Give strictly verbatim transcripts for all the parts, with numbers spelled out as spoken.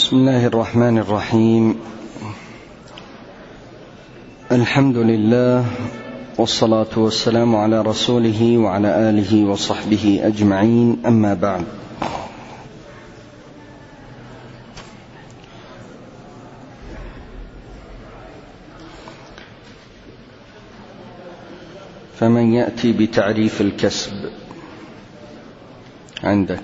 بسم الله الرحمن الرحيم. الحمد لله والصلاة والسلام على رسوله وعلى آله وصحبه أجمعين، أما بعد. فمن يأتي بتعريف الكسب عندك؟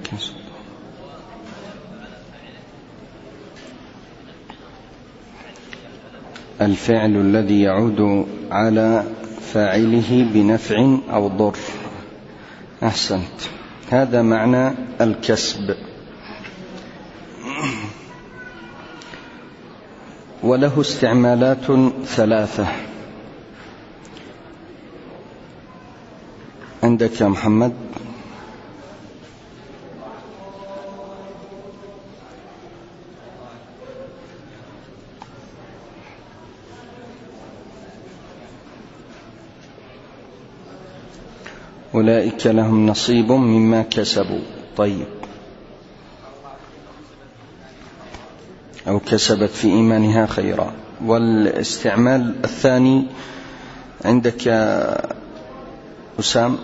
الفعل الذي يعود على فاعله بنفع أو ضر. أحسنت، هذا معنى الكسب. وله استعمالات ثلاثة. عندك يا محمد؟ أولئك لهم نصيب مما كسبوا. طيب، أو كسبت في إيمانها خيرا. والاستعمال الثاني عندك يا أسام؟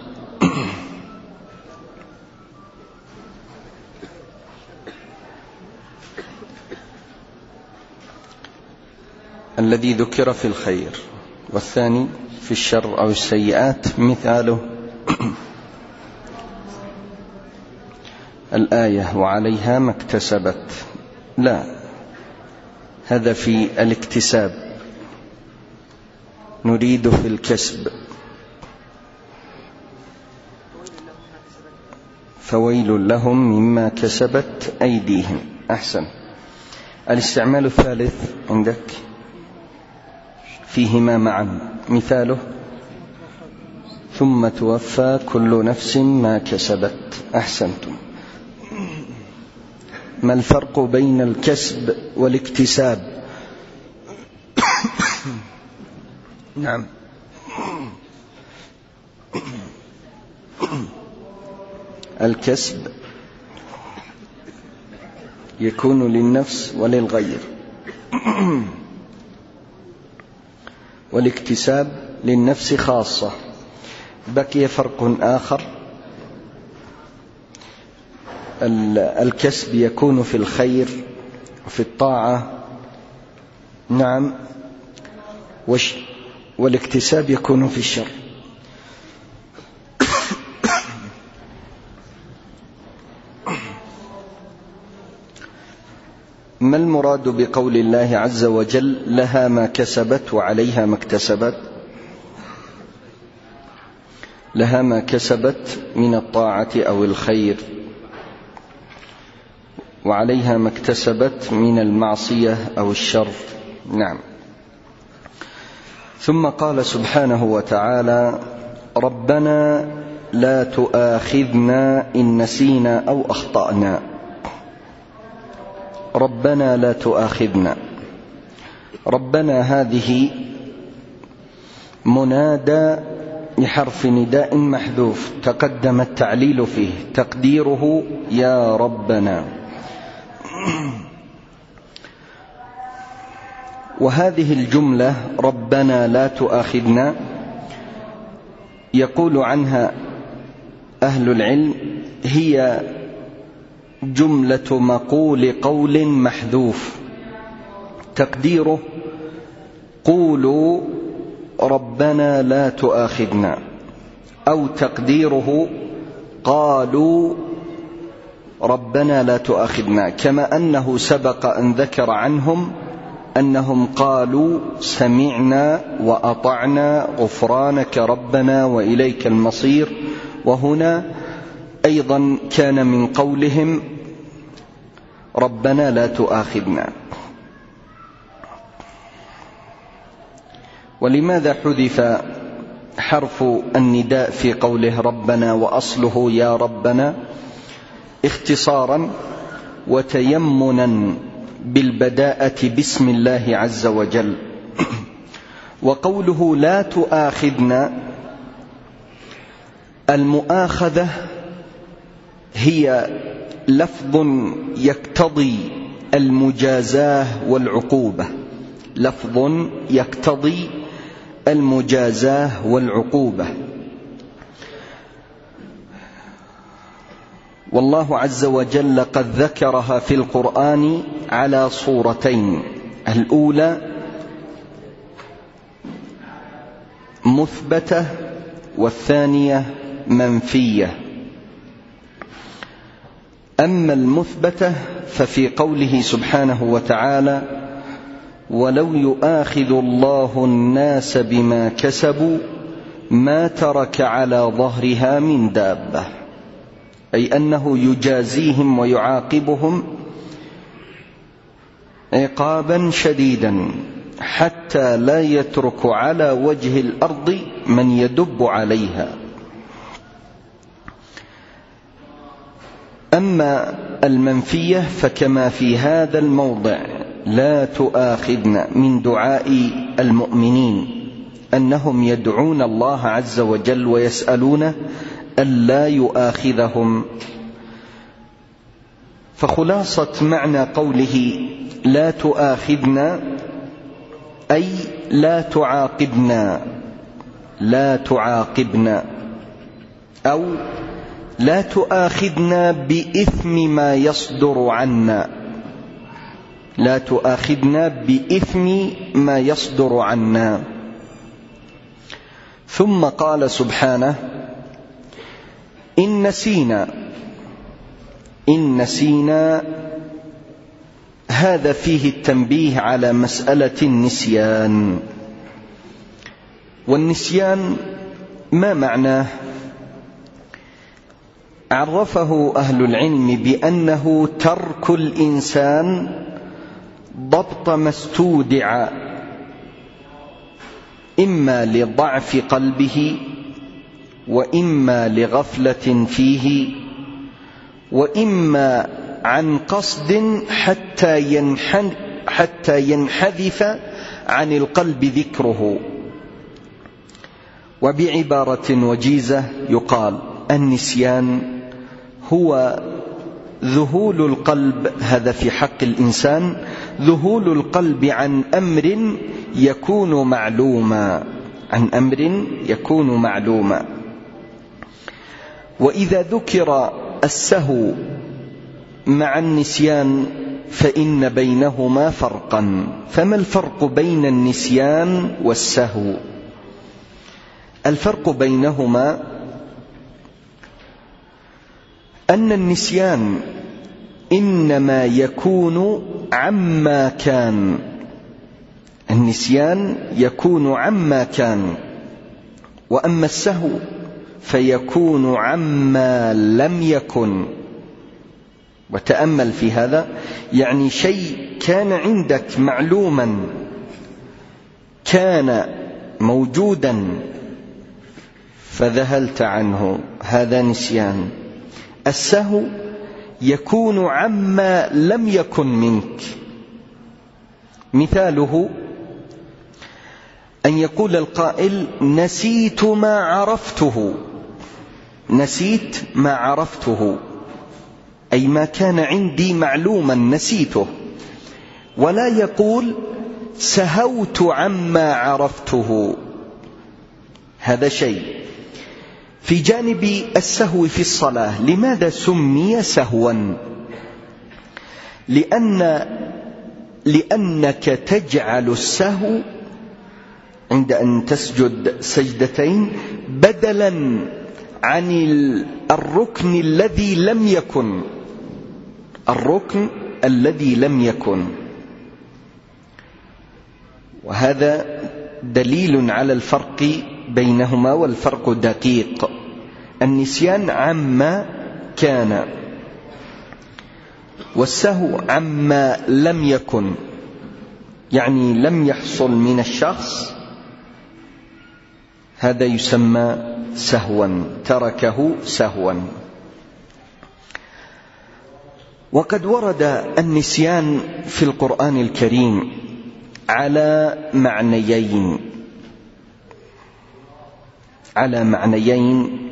الذي ذكر في الخير، والثاني في الشر أو السيئات. مثاله الآية وعليها ما اكتسبت. لا، هذا في الاكتساب، نريد في الكسب. فويل لهم مما كسبت أيديهم. أحسن. الاستعمال الثالث عندك فيهما معا. مثاله ثم توفى كل نفس ما كسبت. أحسنتم. ما الفرق بين الكسب والاكتساب؟ نعم. الكسب يكون للنفس وللغير، والاكتساب للنفس خاصة. بقي فرق آخر، الكسب يكون في الخير وفي الطاعة. نعم. والاكتساب يكون في الشر. ما المراد بقول الله عز وجل لها ما كسبت وعليها ما اكتسبت؟ لها ما كسبت من الطاعة أو الخير، وعليها ما اكتسبت من المعصية أو الشر. نعم. ثم قال سبحانه وتعالى: ربنا لا تؤاخذنا إن نسينا أو أخطأنا. ربنا لا تؤاخذنا. ربنا هذه منادى لحرف نداء محذوف، تقدم التعليل فيه، تقديره يا ربنا. وهذه الجملة ربنا لا تؤاخذنا يقول عنها أهل العلم هي جملة مقول قول محذوف، تقديره قولوا ربنا لا تؤاخذنا، أو تقديره قالوا ربنا لا تؤاخذنا. كما أنه سبق أن ذكر عنهم أنهم قالوا سمعنا وأطعنا غفرانك ربنا وإليك المصير. وهنا أيضا كان من قولهم ربنا لا تؤاخذنا. ولماذا حذف حرف النداء في قوله ربنا وأصله يا ربنا؟ اختصارا وتيمنا بالبداءة باسم الله عز وجل. وقوله لا تؤاخذنا، المؤاخذة هي لفظ يقتضي المجازاة والعقوبة، لفظ يقتضي المجازاة والعقوبة. والله عز وجل قد ذكرها في القرآن على صورتين: الأولى مثبتة والثانية منفية. أما المثبتة ففي قوله سبحانه وتعالى: ولو يؤاخذ الله الناس بما كسبوا ما ترك على ظهرها من دابة، أي أنه يجازيهم ويعاقبهم عقابا شديدا حتى لا يترك على وجه الأرض من يدب عليها. أما المنفية فكما في هذا الموضع: لا تؤاخذنا، من دعاء المؤمنين أنهم يدعون الله عز وجل ويسألونه ألا يؤاخذهم. فخلاصة معنى قوله لا تؤاخذنا أي لا تعاقبنا، لا تعاقبنا، أو لا تؤاخذنا بإثم ما يصدر عنا، لا تؤاخذنا بإثم ما يصدر عنا. ثم قال سبحانه: إن نسينا، إن نسينا، هذا فيه التنبيه على مسألة النسيان. والنسيان ما معناه؟ عرفه أهل العلم بأنه ترك الإنسان ضبط ما استودع، إما لضعف قلبه وإما لغفلة فيه وإما عن قصد حتى ينحن حتى ينحذف عن القلب ذكره. وبعبارة وجيزة يقال: النسيان هو ذهول القلب، هذا في حق الإنسان، ذهول القلب عن أمر يكون معلوما، عن أمر يكون معلوما. وإذا ذكر السهو مع النسيان فإن بينهما فرقا. فما الفرق بين النسيان والسهو؟ الفرق بينهما أن النسيان إنما يكون عما كان، النسيان يكون عما كان، وأما السهو فيكون عما لم يكن. وتأمل في هذا، يعني شيء كان عندك معلوما، كان موجودا فذهلت عنه، هذا نسيان. السهو يكون عما لم يكن منك. مثاله أن يقول القائل: نسيت ما عرفته، نسيت ما عرفته، أي ما كان عندي معلوما نسيته. ولا يقول: سهوت عما عرفته، هذا شيء. في جانب السهو في الصلاة، لماذا سمي سهوا؟ لأن لأنك تجعل السهو عند أن تسجد سجدتين بدلا عن الركن الذي لم يكن، الركن الذي لم يكن. وهذا دليل على الفرق بينهما، والفرق دقيق. النسيان عما كان، والسهو عما لم يكن، يعني لم يحصل من الشخص، هذا يسمى سهوا، تركه سهوا. وقد ورد النسيان في القرآن الكريم على معنيين، على معنيين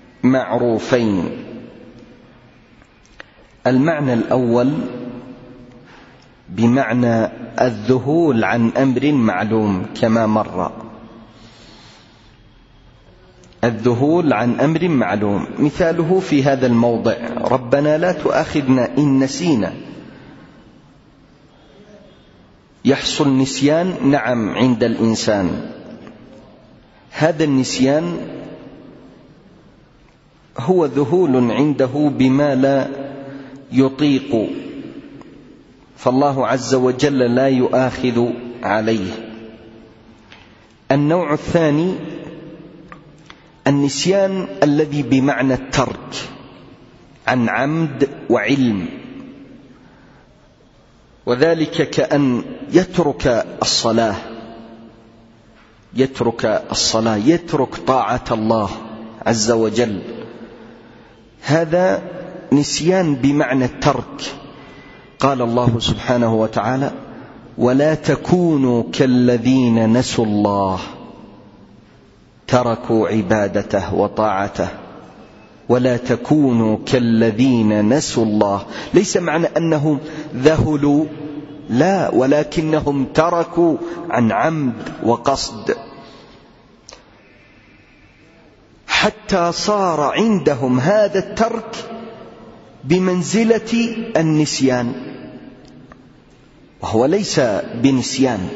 معروفين. المعنى الأول بمعنى الذهول عن أمر معلوم كما مر، الذهول عن أمر معلوم. مثاله في هذا الموضع: ربنا لا تؤاخذنا إن نسينا. يحصل نسيان نعم عند الإنسان، هذا النسيان هو ذهول عنده بما لا يطيق، فالله عز وجل لا يؤاخذ عليه. النوع الثاني النسيان الذي بمعنى الترك عن عمد وعلم، وذلك كأن يترك الصلاة يترك الصلاة يترك طاعة الله عز وجل، هذا نسيان بمعنى الترك. قال الله سبحانه وتعالى: ولا تكونوا كالذين نسوا الله تركوا عبادته وطاعته. ولا تكونوا كالذين نسوا الله، ليس معنى أنهم ذهلوا، لا، ولكنهم تركوا عن عمد وقصد، حتى صار عندهم هذا الترك بمنزلة النسيان، وهو ليس بنسيان.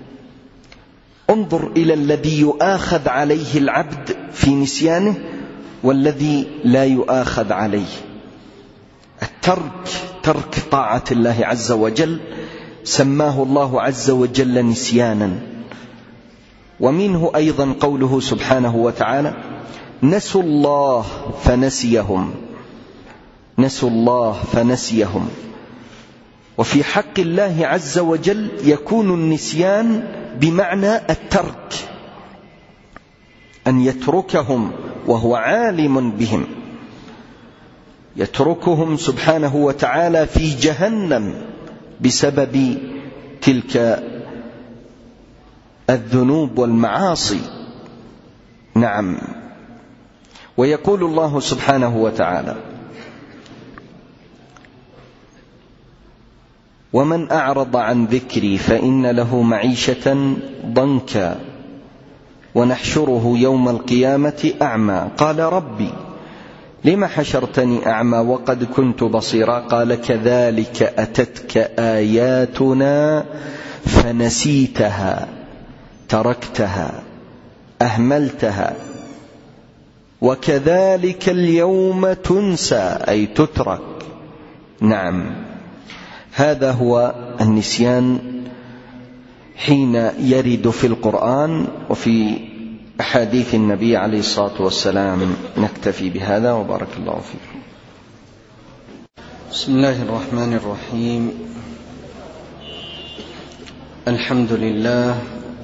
انظر إلى الذي يؤاخذ عليه العبد في نسيانه والذي لا يؤاخذ عليه. الترك، ترك طاعة الله عز وجل، سماه الله عز وجل نسيانا. ومنه أيضا قوله سبحانه وتعالى: نسوا الله فنسيهم نسوا الله فنسيهم. وفي حق الله عز وجل يكون النسيان بمعنى الترك، أن يتركهم وهو عالم بهم، يتركهم سبحانه وتعالى في جهنم بسبب تلك الذنوب والمعاصي. نعم. ويقول الله سبحانه وتعالى: ومن أعرض عن ذكري فإن له معيشة ضنكا ونحشره يوم القيامة أعمى. قال: ربي لم حشرتني أعمى وقد كنت بصيرا. قال: كذلك أتتك آياتنا فنسيتها تركتها أهملتها وكذلك اليوم تنسى، أي تترك. نعم، هذا هو النسيان حين يرد في القرآن وفي أحاديث النبي عليه الصلاة والسلام. نكتفي بهذا وبارك الله فيكم. بسم الله الرحمن الرحيم. الحمد لله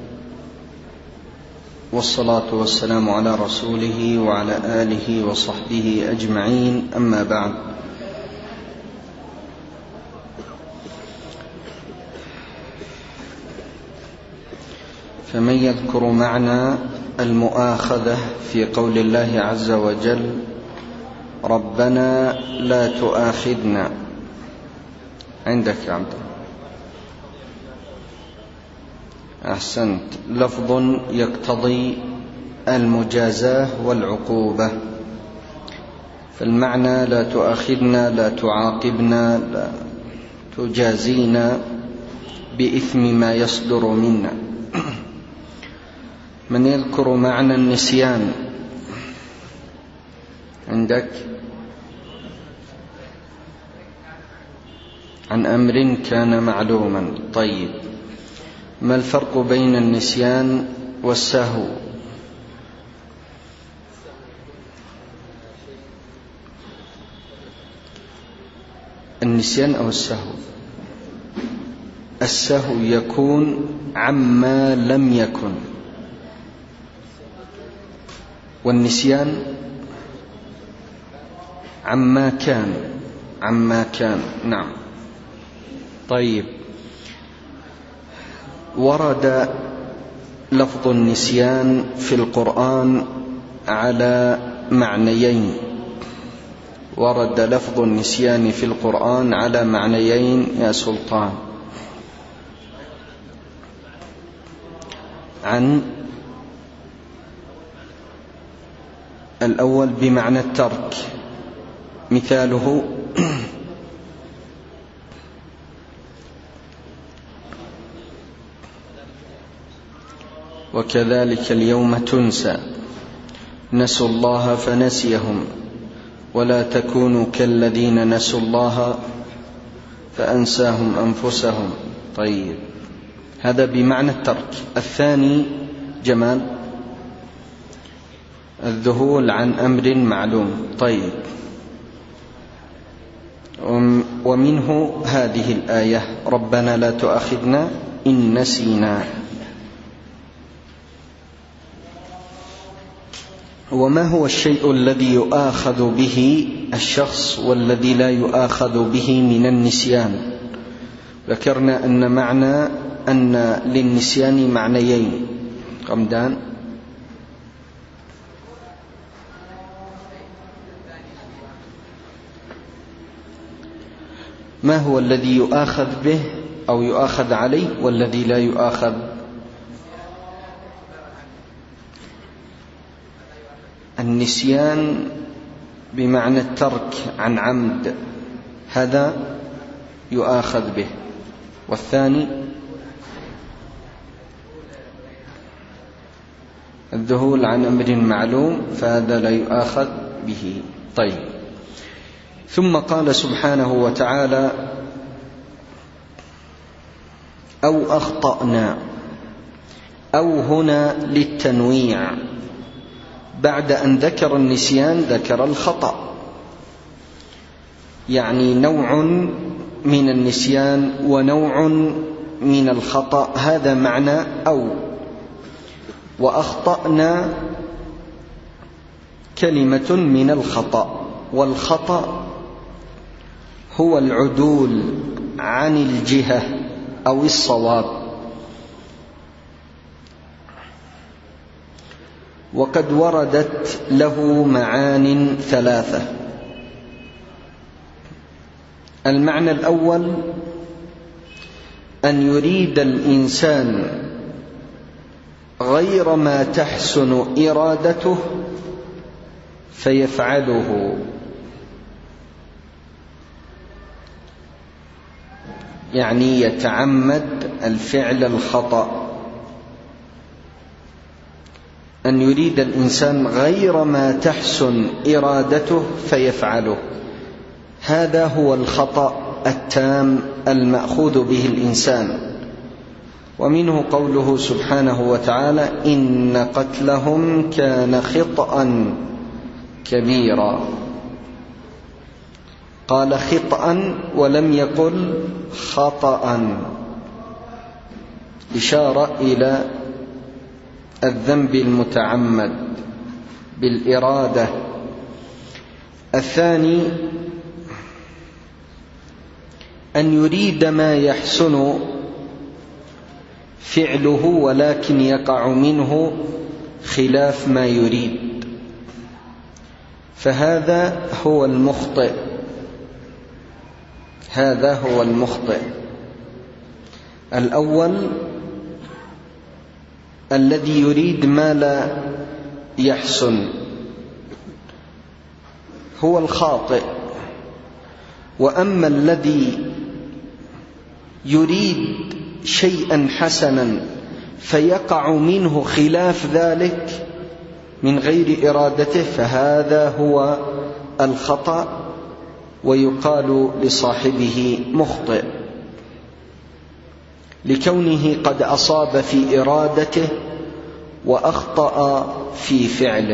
والصلاة والسلام على رسوله وعلى آله وصحبه أجمعين، أما بعد. فمن يذكر معنى المؤاخذة في قول الله عز وجل: ربنا لا تؤاخذنا. عندك يا عبد الله؟ أحسنت. لفظ يقتضي المجازاة والعقوبة، فالمعنى لا تؤاخذنا، لا تعاقبنا، لا تجازينا بإثم ما يصدر منا. من يذكر معنى النسيان؟ عندك؟ عن أمر كان معلوما. طيب، ما الفرق بين النسيان والسهو؟ النسيان أو السهو؟ السهو يكون عما لم يكن، والنسيان عما كان عما كان. نعم. طيب، ورد لفظ النسيان في القرآن على معنيين ورد لفظ النسيان في القرآن على معنيين يا سلطان. عن الأول بمعنى الترك، مثاله وكذلك اليوم تنسى نسوا الله فنسيهم ولا تكونوا كالذين نسوا الله فأنساهم أنفسهم. طيب، هذا بمعنى الترك. الثاني جمال الذهول عن أمر معلوم. طيب، ومنه هذه الآية ربنا لا تؤاخذنا إن نسينا. وما هو الشيء الذي يؤاخذ به الشخص والذي لا يؤاخذ به من النسيان؟ ذكرنا أن معنى أن للنسيان معنيين. قمدان، ما هو الذي يؤاخذ به أو يؤاخذ عليه والذي لا يؤاخذ؟ النسيان بمعنى الترك عن عمد، هذا يؤاخذ به. والثاني الذهول عن أمر معلوم، فهذا لا يؤاخذ به. طيب، ثم قال سبحانه وتعالى أو أخطأنا، أو هنا للتنويع، بعد أن ذكر النسيان ذكر الخطأ، يعني نوع من النسيان ونوع من الخطأ، هذا معنى أو. وأخطأنا كلمة من الخطأ، والخطأ هو العدول عن الجهة أو الصواب. وقد وردت له معان ثلاثة. المعنى الأول أن يريد الإنسان غير ما تحسن إرادته فيفعله، يعني يتعمد الفعل الخطأ. أن يريد الإنسان غير ما تحسن إرادته فيفعله، هذا هو الخطأ التام المأخوذ به الإنسان. ومنه قوله سبحانه وتعالى إن قتلهم كان خطأ كبيرا، قال خطأ ولم يقل خطأ، إشارة إلى الذنب المتعمد بالإرادة. الثاني أن يريد ما يحسن فعله ولكن يقع منه خلاف ما يريد، فهذا هو المخطئ، هذا هو المخطئ. الأول الذي يريد ما لا يحسن هو الخاطئ. وأما الذي يريد شيئا حسنا فيقع منه خلاف ذلك من غير إرادته، فهذا هو الخطأ، ويقال لصاحبه مخطئ لكونه قد أصاب في إرادته وأخطأ في فعله،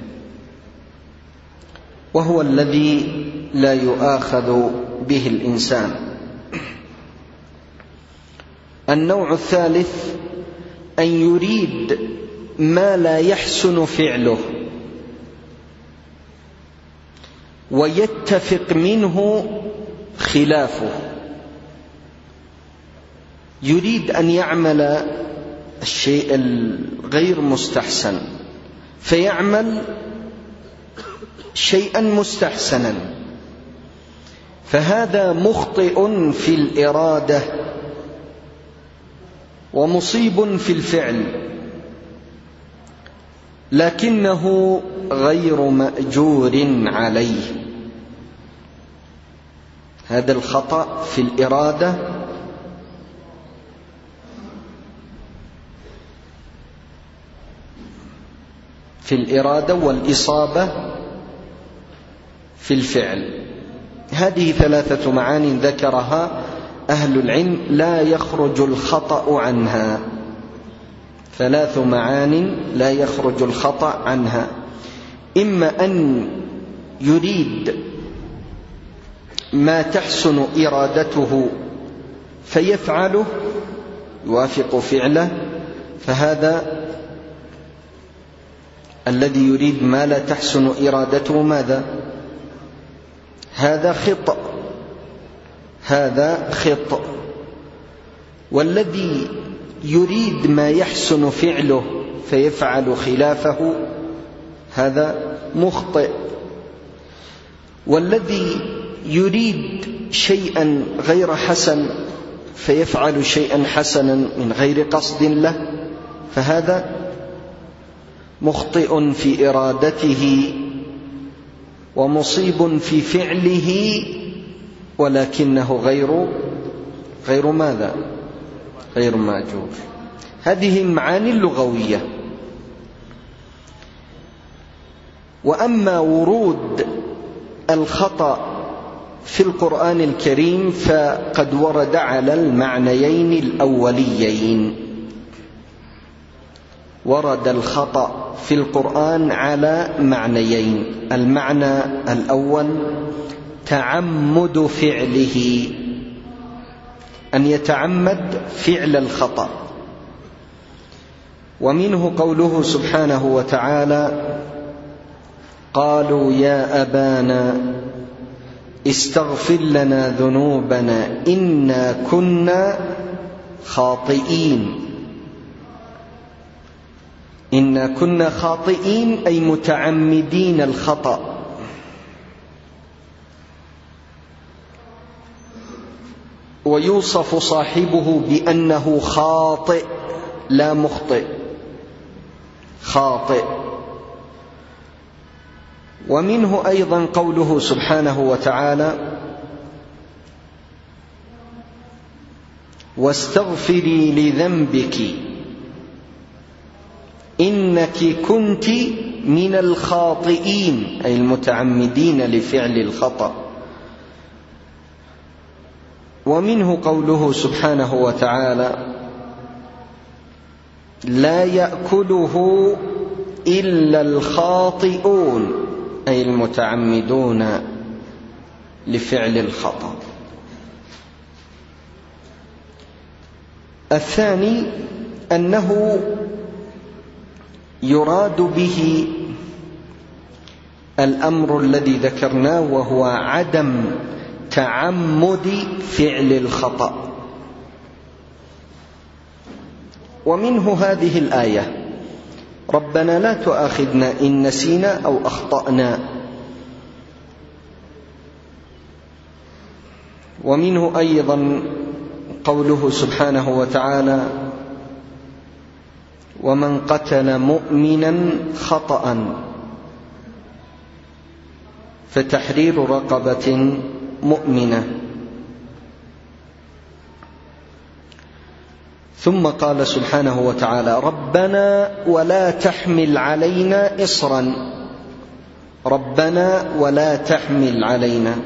وهو الذي لا يؤاخذ به الإنسان. النوع الثالث أن يريد ما لا يحسن فعله ويتفق منه خلافه، يريد أن يعمل الشيء الغير مستحسن فيعمل شيئا مستحسنا، فهذا مخطئ في الإرادة ومصيب في الفعل، لكنه غير مأجور عليه. هذا الخطأ في الإرادة في الإرادة والإصابة في الفعل. هذه ثلاثة معان ذكرها أهل العلم لا يخرج الخطأ عنها. ثلاث معان لا يخرج الخطأ عنها: إما أن يريد ما تحسن إرادته فيفعله، يوافق فعله، فهذا الذي يريد ما لا تحسن إرادته ماذا؟ هذا خطأ، هذا خطأ. والذي يريد ما يحسن فعله فيفعل خلافه هذا مخطئ. والذي يريد شيئا غير حسن فيفعل شيئا حسنا من غير قصد له فهذا مخطئ في إرادته ومصيب في فعله، ولكنه غير غير ماذا؟ غير مأجور. هذه المعاني اللغوية. وأما ورود الخطأ في القرآن الكريم فقد ورد على المعنيين الأوليين. ورد الخطأ في القرآن على معنيين: المعنى الأول تعمد فعله، أن يتعمد فعل الخطأ، ومنه قوله سبحانه وتعالى: قالوا يا أبانا استغفر لنا ذنوبنا إنا كنا خاطئين. إنا كنا خاطئين أي متعمدين الخطأ. ويوصف صاحبه بأنه خاطئ لا مخطئ، خاطئ. ومنه أيضا قوله سبحانه وتعالى: واستغفري لذنبك إنك كنت من الخاطئين أي المتعمدين لفعل الخطأ. ومنه قوله سبحانه وتعالى: لا يأكله إلا الخاطئون أي المتعمدون لفعل الخطأ. الثاني أنه يراد به الأمر الذي ذكرناه وهو عدم تعمد فعل الخطأ. ومنه هذه الآية: ربنا لا تؤاخذنا إن نسينا أو أخطأنا. ومنه أيضا قوله سبحانه وتعالى: ومن قتل مؤمنا خطأ فتحرير رقبة مؤمنة. ثم قال سبحانه وتعالى: ربنا ولا تحمل علينا إصرا. ربنا ولا تحمل علينا،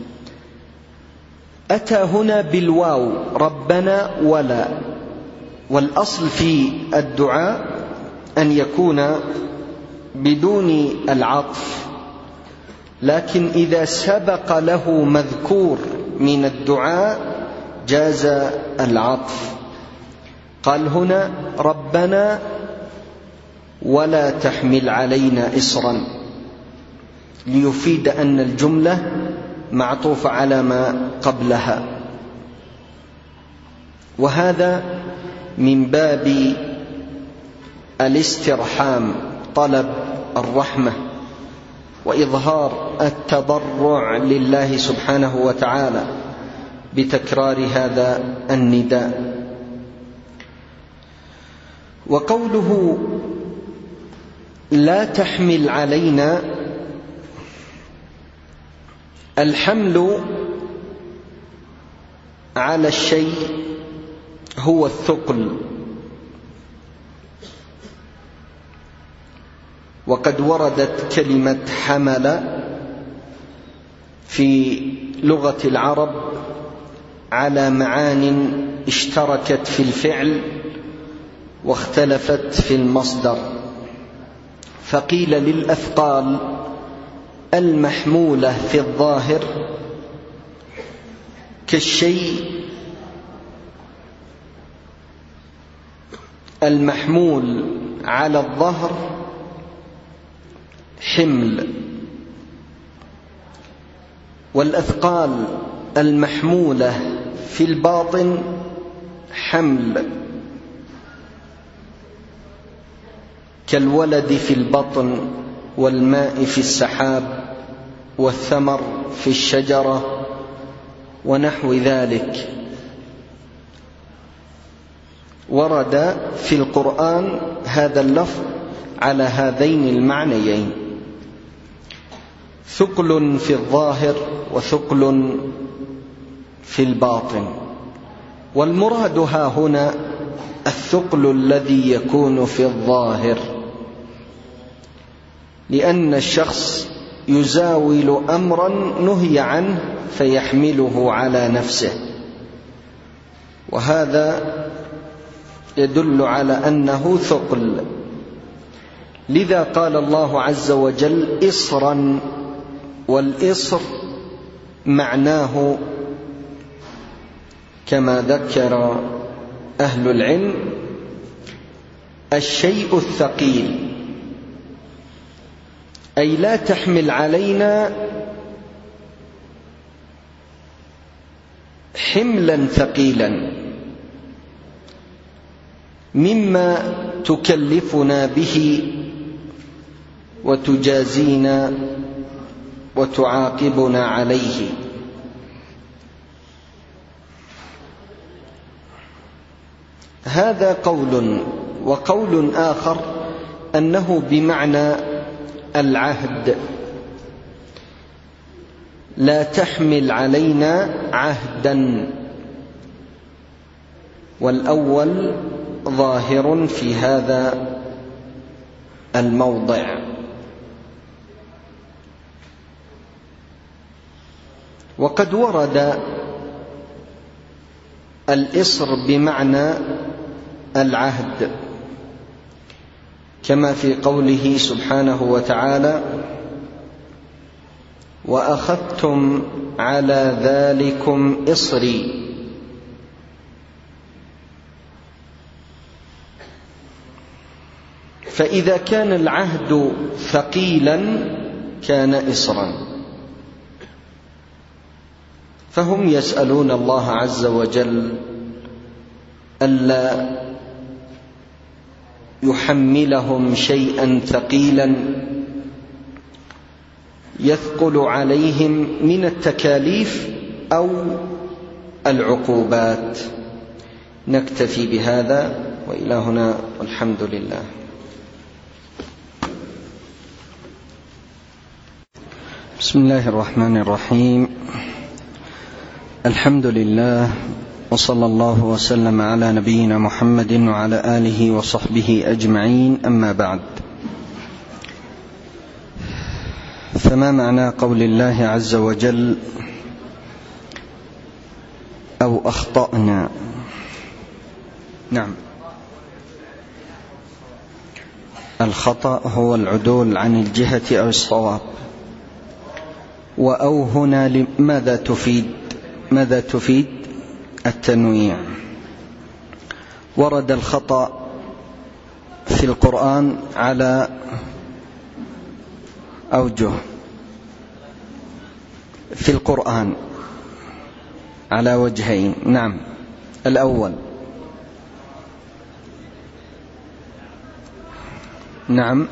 أتى هنا بالواو، ربنا ولا. والأصل في الدعاء أن يكون بدون العطف، لكن إذا سبق له مذكور من الدعاء جاز العطف. قال هنا: ربنا ولا تحمل علينا إصرا، ليفيد أن الجملة معطوفة على ما قبلها. وهذا من باب الاسترحام، طلب الرحمة وإظهار التضرع لله سبحانه وتعالى بتكرار هذا النداء. وقوله لا تحمل علينا، الحمل على الشيء هو الثقل، وقد وردت كلمة حمل في لغة العرب على معان اشتركت في الفعل واختلفت في المصدر. فقيل للأثقال المحمولة في الظاهر كالشيء المحمول على الظهر حمل، والأثقال المحمولة في الباطن حمل، كالولد في البطن والماء في السحاب والثمر في الشجرة ونحو ذلك. ورد في القرآن هذا اللفظ على هذين المعنيين، ثقل في الظاهر وثقل في الباطن. والمراد ها هنا الثقل الذي يكون في الظاهر، لأن الشخص يزاول أمرا نهي عنه فيحمله على نفسه، وهذا يدل على أنه ثقل. لذا قال الله عز وجل إصرا، والإصر معناه كما ذكر أهل العلم الشيء الثقيل، أي لا تحمل علينا حملا ثقيلا مما تكلفنا به وتجازينا وتعاقبنا عليه. هذا قول. وقول آخر أنه بمعنى العهد، لا تحمل علينا عهدا، والأول ظاهر في هذا الموضع. وقد ورد الإصر بمعنى العهد، كما في قوله سبحانه وتعالى وأخذتم على ذلكم إصري. فإذا كان العهد ثقيلا كان إصرا، فهم يسألون الله عز وجل ألا يحملهم شيئا ثقيلا يثقل عليهم من التكاليف أو العقوبات. نكتفي بهذا وإلى هنا والحمد لله. بسم الله الرحمن الرحيم. الحمد لله، وصلى الله وسلم على نبينا محمد وعلى آله وصحبه أجمعين، أما بعد. فما معنى قول الله عز وجل أو أخطأنا؟ نعم، الخطأ هو العدول عن الجهة أو الصواب. وأو هنا ماذا تفيد؟ ماذا تفيد؟ التنويع. ورد الخطأ في القرآن على أوجه، في القرآن على وجهين. نعم، الأول نعم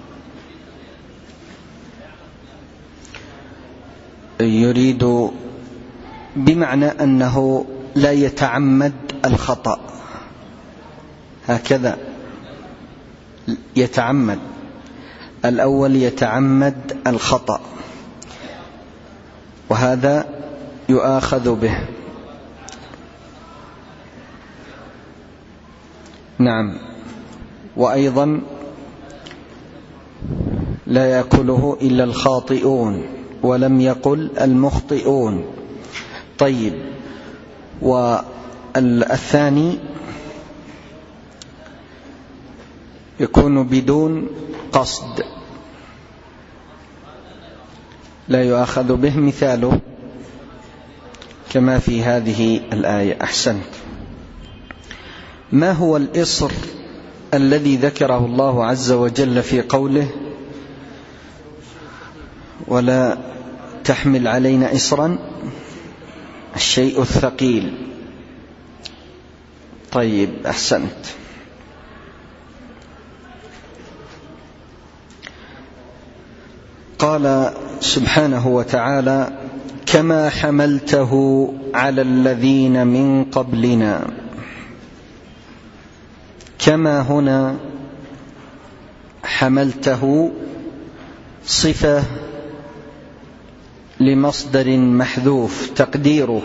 يريد بمعنى أنه لا يتعمد الخطأ، هكذا يتعمد. الأول يتعمد الخطأ وهذا يؤاخذ به. نعم. وأيضا لا يأكله إلا الخاطئون ولم يقل المخطئون. طيب. والثاني يكون بدون قصد لا يؤاخذ به، مثاله كما في هذه الآية. أحسنت. ما هو الإصر الذي ذكره الله عز وجل في قوله ولا تحمل علينا إصرا؟ الشيء الثقيل. طيب أحسنت. قال سبحانه وتعالى كما حملته على الذين من قبلنا. كما هنا حملته صفة لمصدر محذوف تقديره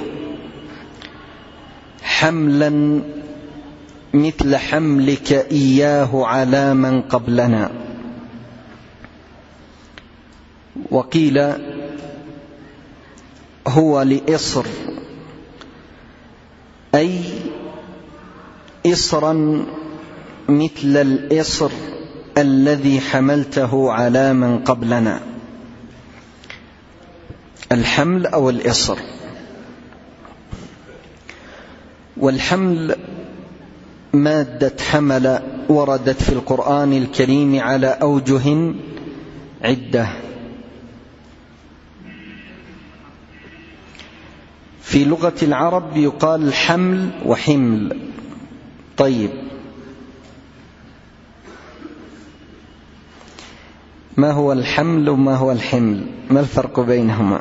حملا مثل حملك إياه على من قبلنا. وقيل هو لإصر أي إصرا مثل الإصر الذي حملته على من قبلنا. الحمل أو الإصر. والحمل مادة حمل وردت في القرآن الكريم على أوجه عدة. في لغة العرب يقال حمل وحمل. طيب ما هو الحمل وما هو الحمل؟ ما الفرق بينهما؟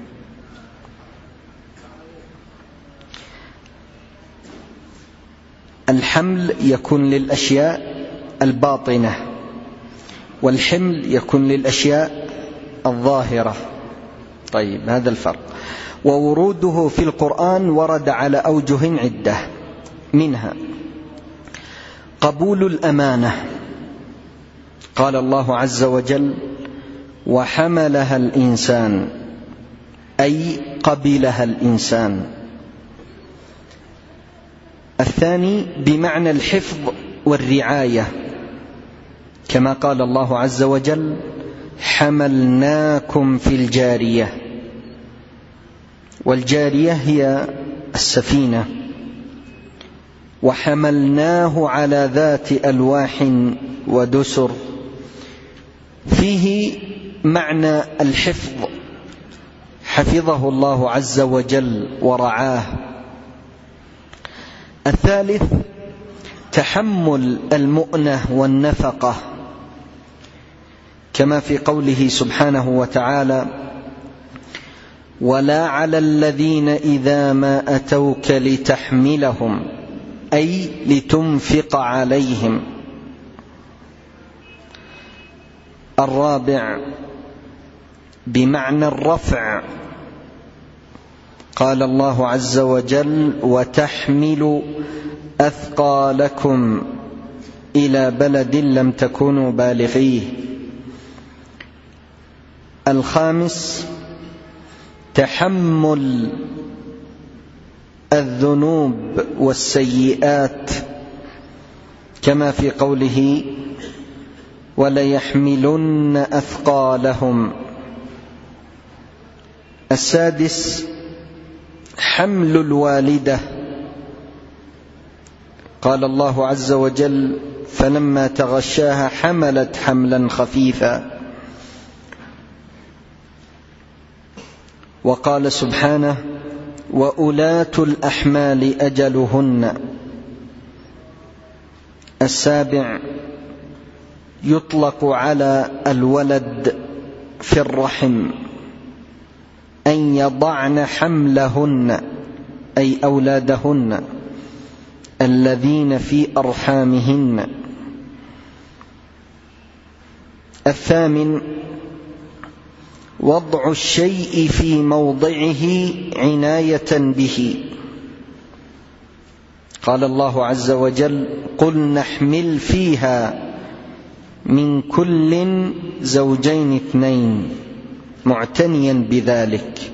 الحمل يكون للأشياء الباطنة والحمل يكون للأشياء الظاهرة. طيب هذا الفرق. ووروده في القرآن ورد على أوجه عدة، منها قبول الأمانة. قال الله عز وجل وحملها الإنسان أي قبلها الإنسان. الثاني بمعنى الحفظ والرعاية كما قال الله عز وجل حملناكم في الجارية. والجارية هي السفينة. وحملناه على ذات ألواح ودسر. فيه معنى الحفظ، حفظه الله عز وجل ورعاه. الثالث تحمل المؤنة والنفقة كما في قوله سبحانه وتعالى ولا على الذين إذا ما أتوك لتحملهم أي لتنفق عليهم. الرابع بمعنى الرفع. قال الله عز وجل وتحمل أثقالكم إلى بلد لم تكونوا بالغيه. الخامس تحمل الذنوب والسيئات كما في قوله وليحملن أثقالهم. السادس حمل الوالدة. قال الله عز وجل فلما تغشاها حملت حملا خفيفا. وقال سبحانه وأولاة الأحمال أجلهن. السابع يطلق على الولد في الرحم أن يضعن حملهن أي أولادهن الذين في أرحامهن. الثامن: وضع الشيء في موضعه عناية به. قال الله عز وجل: قل نحمل فيها من كل زوجين اثنين، معتنيا بذلك.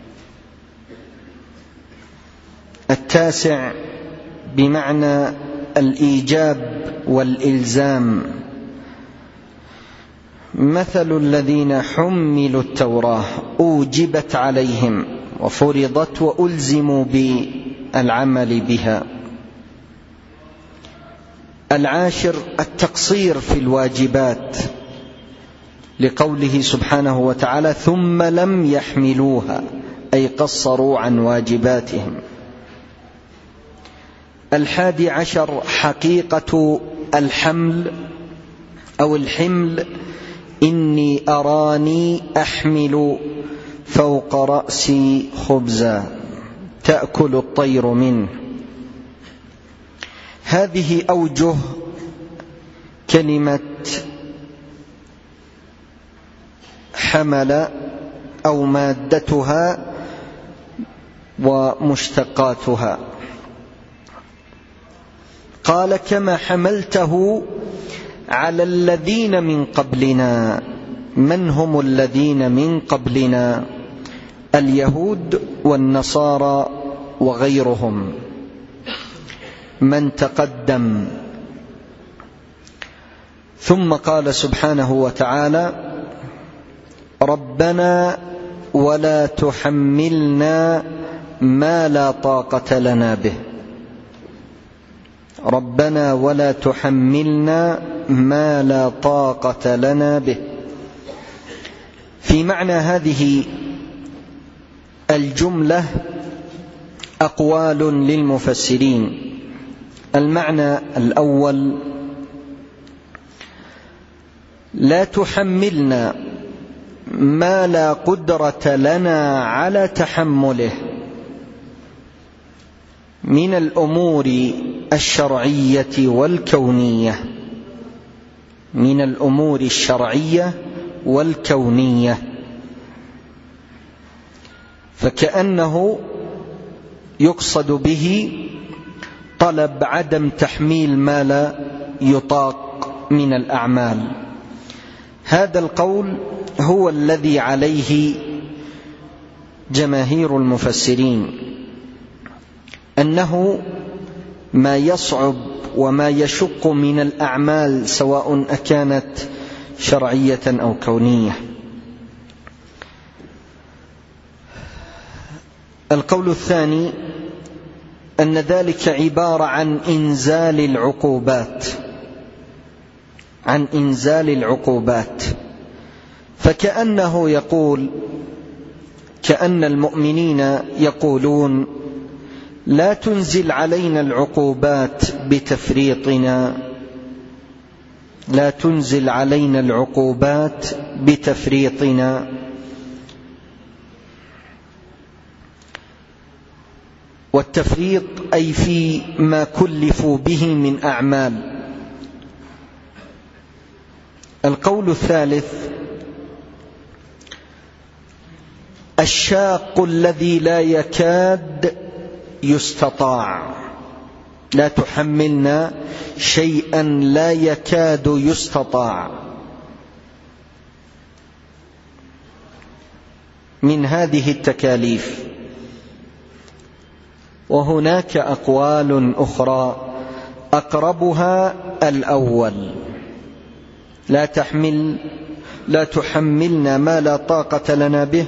التاسع بمعنى الإيجاب والإلزام: مثل الذين حملوا التوراة أوجبت عليهم وفرضت وألزموا بالعمل بها. العاشر: التقصير في الواجبات، لقوله سبحانه وتعالى: ثم لم يحملوها، أي قصروا عن واجباتهم. الحادي عشر: حقيقة الحمل أو الحمل: إني أراني أحمل فوق رأسي خبزا تأكل الطير منه. هذه أوجه كلمة حمل أو مادتها ومشتقاتها. قال: كما حملته على الذين من قبلنا. من هم الذين من قبلنا؟ اليهود والنصارى وغيرهم من تقدم. ثم قال سبحانه وتعالى: ربنا ولا تحملنا ما لا طاقة لنا به. ربنا ولا تحملنا ما لا طاقة لنا به. في معنى هذه الجملة أقوال للمفسرين. المعنى الأول: لا تحملنا ما لا قدرة لنا على تحمله من الأمور الشرعية والكونية، من الأمور الشرعية والكونية. فكأنه يقصد به طلب عدم تحميل ما لا يطاق من الأعمال. هذا القول هو الذي عليه جماهير المفسرين، أنه ما يصعب وما يشق من الأعمال سواء أكانت شرعية أو كونية. القول الثاني: أن ذلك عبارة عن إنزال العقوبات، عن إنزال العقوبات. فكأنه يقول، كأن المؤمنين يقولون: لا تنزل علينا العقوبات بتفريطنا، لا تنزل علينا العقوبات بتفريطنا. والتفريط أي في ما كلفوا به من أعمال. القول الثالث: الشاق الذي لا يكاد يستطاع. لا تحملنا شيئا لا يكاد يستطاع من هذه التكاليف. وهناك أقوال أخرى أقربها الأول: لا تحمل لا تحملنا ما لا طاقة لنا به،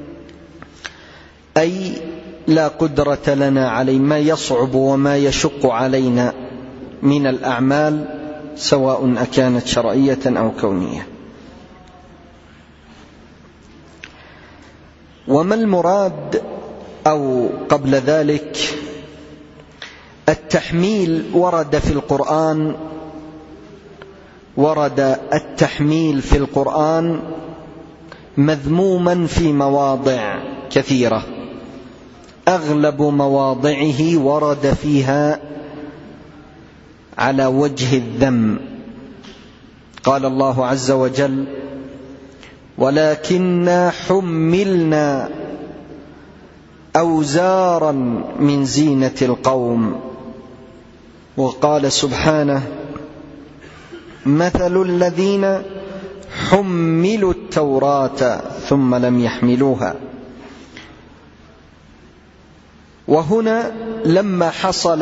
أي لا قدرة لنا عليه، ما يصعب وما يشق علينا من الأعمال سواء أكانت شرعية أو كونية. وما المراد؟ أو قبل ذلك، التحميل ورد في القرآن ورد التحميل في القرآن مذموما في مواضع كثيرة، أغلب مواضعه ورد فيها على وجه الذم. قال الله عز وجل: ولكننا حملنا أوزارا من زينة القوم. وقال سبحانه: مثل الذين حملوا التوراة ثم لم يحملوها. وهنا لما حصل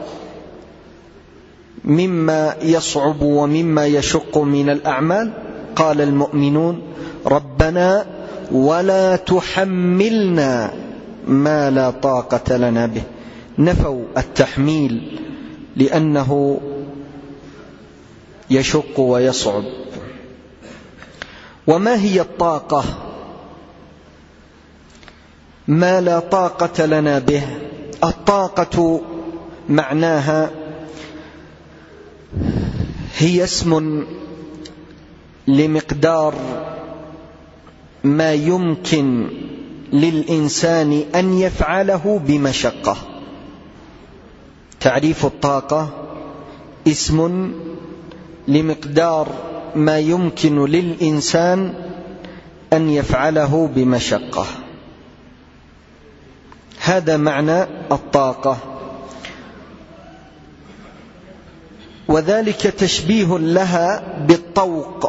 مما يصعب ومما يشق من الأعمال قال المؤمنون: ربنا ولا تحملنا ما لا طاقة لنا به. نفوا التحميل لأنه يشق ويصعب. وما هي الطاقة؟ ما لا طاقة لنا به. الطاقة معناها هي اسم لمقدار ما يمكن للإنسان أن يفعله بمشقة. تعريف الطاقة: اسم لمقدار ما يمكن للإنسان أن يفعله بمشقة. هذا معنى الطاقة. وذلك تشبيه لها بالطوق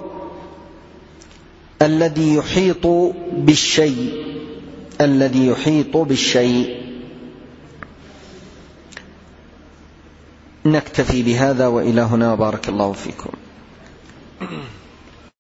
الذي يحيط بالشيء الذي يحيط بالشيء. نكتفي بهذا وإلى هنا، بارك الله فيكم.